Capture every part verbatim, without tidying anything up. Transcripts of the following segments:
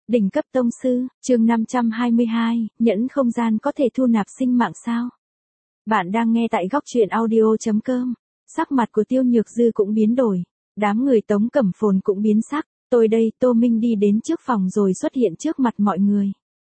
Đỉnh cấp tông sư, chương năm trăm hai mươi hai, nhẫn không gian có thể thu nạp sinh mạng sao? Bạn đang nghe tại góc truyện audio chấm com. Sắc mặt của Tiêu Nhược Dư cũng biến đổi. Đám người Tống Cẩm Phồn cũng biến sắc. Tôi đây, Tô Minh đi đến trước phòng rồi xuất hiện trước mặt mọi người.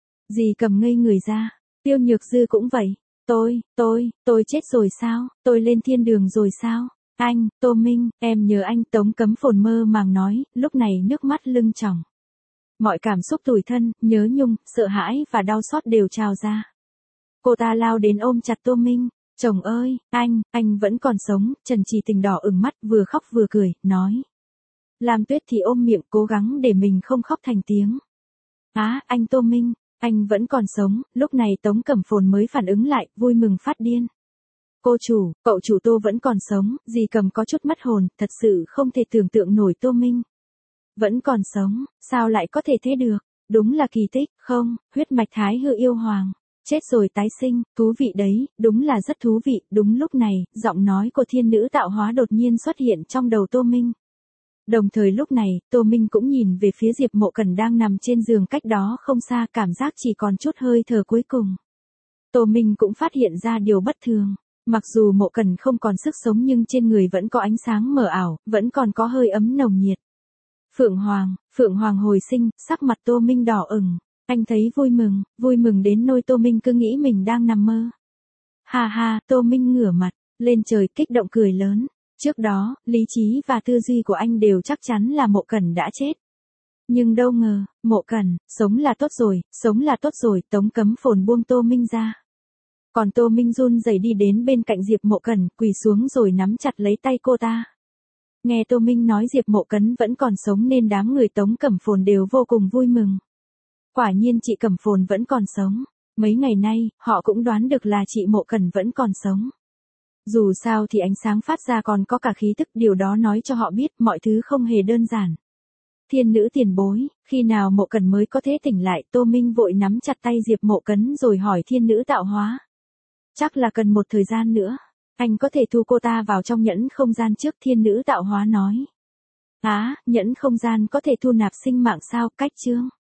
Dì cầm ngây người ra. Tiêu Nhược Dư cũng vậy. Tôi, tôi, tôi chết rồi sao? Tôi lên thiên đường rồi sao? Anh, Tô Minh, em nhớ anh. Tống Cẩm Phồn mơ màng nói, lúc này nước mắt lưng tròng. Mọi cảm xúc tủi thân, nhớ nhung, sợ hãi và đau xót đều trào ra. Cô ta lao đến ôm chặt Tô Minh. Chồng ơi, anh, anh vẫn còn sống. Trần Trì Tình đỏ ửng mắt, vừa khóc vừa cười, nói. Lam Tuyết thì ôm miệng cố gắng để mình không khóc thành tiếng. Á, à, anh Tô Minh, anh vẫn còn sống. Lúc này Tống Cẩm Phồn mới phản ứng lại, vui mừng phát điên. Cô chủ, cậu chủ Tô vẫn còn sống. Dì cầm có chút mất hồn, thật sự không thể tưởng tượng nổi Tô Minh vẫn còn sống, sao lại có thể thế được? Đúng là kỳ tích, không, huyết mạch Thái Hư yêu hoàng, chết rồi tái sinh, thú vị đấy, đúng là rất thú vị. Đúng lúc này, giọng nói của thiên nữ tạo hóa đột nhiên xuất hiện trong đầu Tô Minh. Đồng thời lúc này, Tô Minh cũng nhìn về phía Diệp Mộ Cẩn đang nằm trên giường cách đó không xa, cảm giác chỉ còn chút hơi thở cuối cùng. Tô Minh cũng phát hiện ra điều bất thường. Mặc dù Mộ Cẩn không còn sức sống nhưng trên người vẫn có ánh sáng mờ ảo, vẫn còn có hơi ấm nồng nhiệt. Phượng Hoàng, Phượng Hoàng hồi sinh, sắc mặt Tô Minh đỏ ửng. Anh thấy vui mừng, vui mừng đến nỗi Tô Minh cứ nghĩ mình đang nằm mơ. Ha ha, Tô Minh ngửa mặt lên trời kích động cười lớn. Trước đó, lý trí và tư duy của anh đều chắc chắn là Mộ Cẩn đã chết. Nhưng đâu ngờ, Mộ Cẩn, sống là tốt rồi, sống là tốt rồi. Tống Cẩm Phồn buông Tô Minh ra. Còn Tô Minh run rẩy đi đến bên cạnh Diệp Mộ Cẩn, quỳ xuống rồi nắm chặt lấy tay cô ta. Nghe Tô Minh nói Diệp Mộ Cẩn vẫn còn sống nên đám người Tống Cẩm Phồn đều vô cùng vui mừng. Quả nhiên chị Cẩm Phồn vẫn còn sống. Mấy ngày nay, họ cũng đoán được là chị Mộ Cẩn vẫn còn sống. Dù sao thì ánh sáng phát ra còn có cả khí tức, điều đó nói cho họ biết mọi thứ không hề đơn giản. Thiên nữ tiền bối, khi nào Mộ Cẩn mới có thể tỉnh lại? Tô Minh vội nắm chặt tay Diệp Mộ Cẩn rồi hỏi thiên nữ tạo hóa. Chắc là cần một thời gian nữa. Anh có thể thu cô ta vào trong nhẫn không gian trước, thiên nữ tạo hóa nói. Á, à, nhẫn không gian có thể thu nạp sinh mạng sao? Cách chương.